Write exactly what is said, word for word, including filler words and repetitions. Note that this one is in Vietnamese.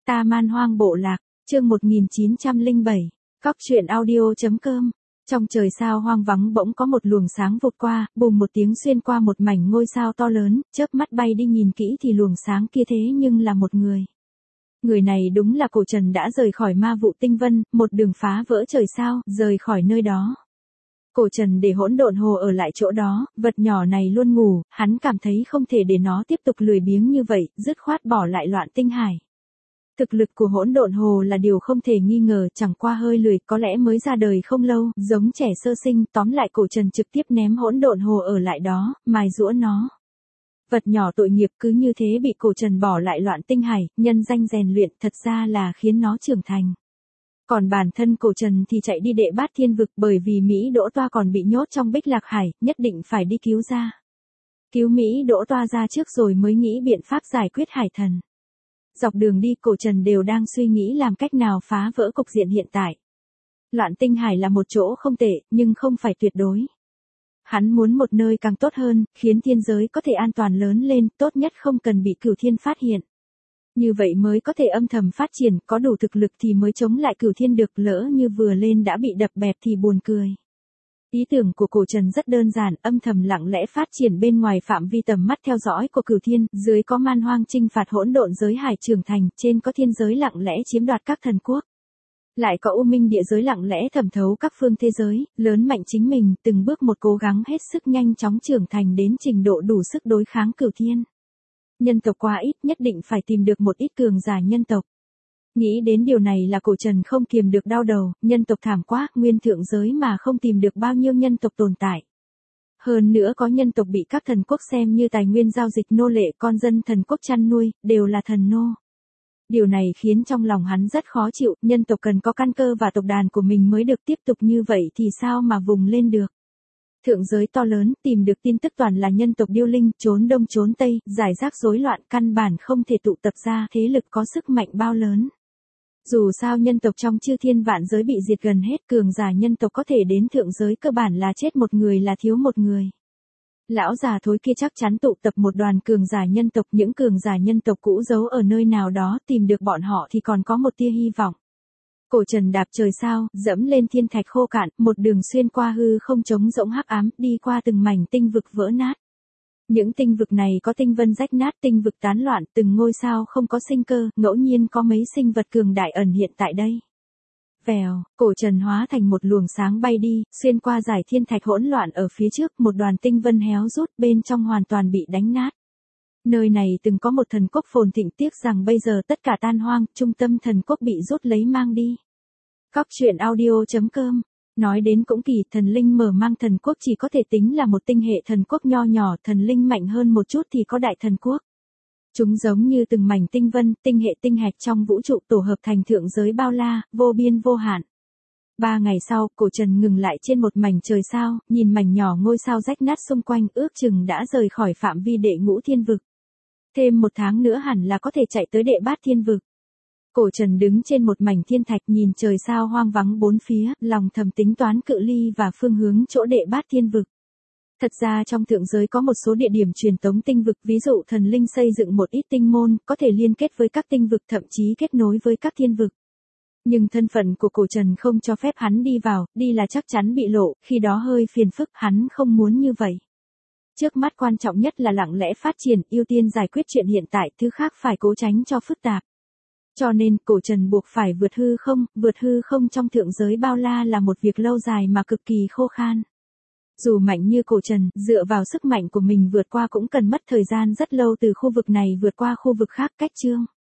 Ta Man Hoang Bộ Lạc, chương một nghìn chín trăm lẻ bảy, Cóc truyện audio.com. Trong trời sao hoang vắng bỗng có một luồng sáng vụt qua, bùm một tiếng xuyên qua một mảnh ngôi sao to lớn, chớp mắt bay đi nhìn kỹ thì luồng sáng kia thế nhưng là một người. Người này đúng là Cổ Trần đã rời khỏi ma vụ tinh vân, một đường phá vỡ trời sao, rời khỏi nơi đó. Cổ Trần để hỗn độn hồ ở lại chỗ đó, vật nhỏ này luôn ngủ, hắn cảm thấy không thể để nó tiếp tục lười biếng như vậy, dứt khoát bỏ lại Loạn Tinh Hải. Thực lực của hỗn độn hồ là điều không thể nghi ngờ, chẳng qua hơi lười, có lẽ mới ra đời không lâu, giống trẻ sơ sinh, tóm lại Cổ Trần trực tiếp ném hỗn độn hồ ở lại đó, mài giũa nó. Vật nhỏ tội nghiệp cứ như thế bị Cổ Trần bỏ lại Loạn Tinh Hải, nhân danh rèn luyện, thật ra là khiến nó trưởng thành. Còn bản thân Cổ Trần thì chạy đi Đệ Bát Thiên Vực, bởi vì Mỹ Đỗ Toa còn bị nhốt trong Bích Lạc Hải, nhất định phải đi cứu ra. Cứu Mỹ Đỗ Toa ra trước rồi mới nghĩ biện pháp giải quyết Hải Thần. Dọc đường đi Cổ Trần đều đang suy nghĩ làm cách nào phá vỡ cục diện hiện tại. Loạn Tinh Hải là một chỗ không tệ, nhưng không phải tuyệt đối. Hắn muốn một nơi càng tốt hơn, khiến thiên giới có thể an toàn lớn lên, tốt nhất không cần bị Cửu Thiên phát hiện. Như vậy mới có thể âm thầm phát triển, có đủ thực lực thì mới chống lại Cửu Thiên được, lỡ như vừa lên đã bị đập bẹp thì buồn cười. Ý tưởng của Cổ Trần rất đơn giản, âm thầm lặng lẽ phát triển bên ngoài phạm vi tầm mắt theo dõi của Cửu Thiên, dưới có man hoang chinh phạt hỗn độn giới hải trưởng thành, trên có thiên giới lặng lẽ chiếm đoạt các thần quốc. Lại có U Minh địa giới lặng lẽ thẩm thấu các phương thế giới, lớn mạnh chính mình, từng bước một cố gắng hết sức nhanh chóng trưởng thành đến trình độ đủ sức đối kháng Cửu Thiên. Nhân tộc quá ít, nhất định phải tìm được một ít cường giả nhân tộc. Nghĩ đến điều này là Cổ Trần không kiềm được đau đầu, nhân tộc thảm quá, nguyên thượng giới mà không tìm được bao nhiêu nhân tộc tồn tại. Hơn nữa có nhân tộc bị các thần quốc xem như tài nguyên giao dịch nô lệ, con dân thần quốc chăn nuôi, đều là thần nô. Điều này khiến trong lòng hắn rất khó chịu, nhân tộc cần có căn cơ và tộc đàn của mình mới được tiếp tục như vậy thì sao mà vùng lên được. Thượng giới to lớn, tìm được tin tức toàn là nhân tộc điêu linh, trốn đông trốn tây, giải rác rối loạn, căn bản không thể tụ tập ra thế lực có sức mạnh bao lớn. Dù sao nhân tộc trong chư thiên vạn giới bị diệt gần hết, cường giả nhân tộc có thể đến thượng giới cơ bản là chết một người là thiếu một người. Lão già thối kia chắc chắn tụ tập một đoàn cường giả nhân tộc, những cường giả nhân tộc cũ giấu ở nơi nào đó, tìm được bọn họ thì còn có một tia hy vọng. Cổ Trần đạp trời sao, dẫm lên thiên thạch khô cạn, một đường xuyên qua hư không trống rỗng hắc ám, đi qua từng mảnh tinh vực vỡ nát. Những tinh vực này có tinh vân rách nát, tinh vực tán loạn, từng ngôi sao không có sinh cơ, ngẫu nhiên có mấy sinh vật cường đại ẩn hiện tại đây. Vèo, Cổ Trần hóa thành một luồng sáng bay đi, xuyên qua dải thiên thạch hỗn loạn ở phía trước, một đoàn tinh vân héo rút, bên trong hoàn toàn bị đánh nát. Nơi này từng có một thần quốc phồn thịnh, tiếc rằng bây giờ tất cả tan hoang, trung tâm thần quốc bị rút lấy mang đi. Cóc truyện audio.com. Nói đến cũng kỳ, thần linh mở mang thần quốc chỉ có thể tính là một tinh hệ thần quốc nho nhỏ, thần linh mạnh hơn một chút thì có đại thần quốc. Chúng giống như từng mảnh tinh vân, tinh hệ tinh hạch trong vũ trụ tổ hợp thành thượng giới bao la, vô biên vô hạn. Ba ngày sau, Cổ Trần ngừng lại trên một mảnh trời sao, nhìn mảnh nhỏ ngôi sao rách nát xung quanh, ước chừng đã rời khỏi phạm vi đệ ngũ thiên vực. Thêm một tháng nữa hẳn là có thể chạy tới Đệ Bát Thiên Vực. Cổ Trần đứng trên một mảnh thiên thạch nhìn trời sao hoang vắng bốn phía, lòng thầm tính toán cự ly và phương hướng chỗ Đệ Bát Thiên Vực. Thật ra trong thượng giới có một số địa điểm truyền tống tinh vực, ví dụ thần linh xây dựng một ít tinh môn, có thể liên kết với các tinh vực, thậm chí kết nối với các thiên vực. Nhưng thân phận của Cổ Trần không cho phép hắn đi vào, đi là chắc chắn bị lộ, khi đó hơi phiền phức, hắn không muốn như vậy. Trước mắt quan trọng nhất là lặng lẽ phát triển, ưu tiên giải quyết chuyện hiện tại, thứ khác phải cố tránh cho phức tạp. Cho nên, Cổ Trần buộc phải vượt hư không, vượt hư không trong thượng giới bao la là một việc lâu dài mà cực kỳ khô khan. Dù mạnh như Cổ Trần, dựa vào sức mạnh của mình vượt qua cũng cần mất thời gian rất lâu, từ khu vực này vượt qua khu vực khác. Cách chương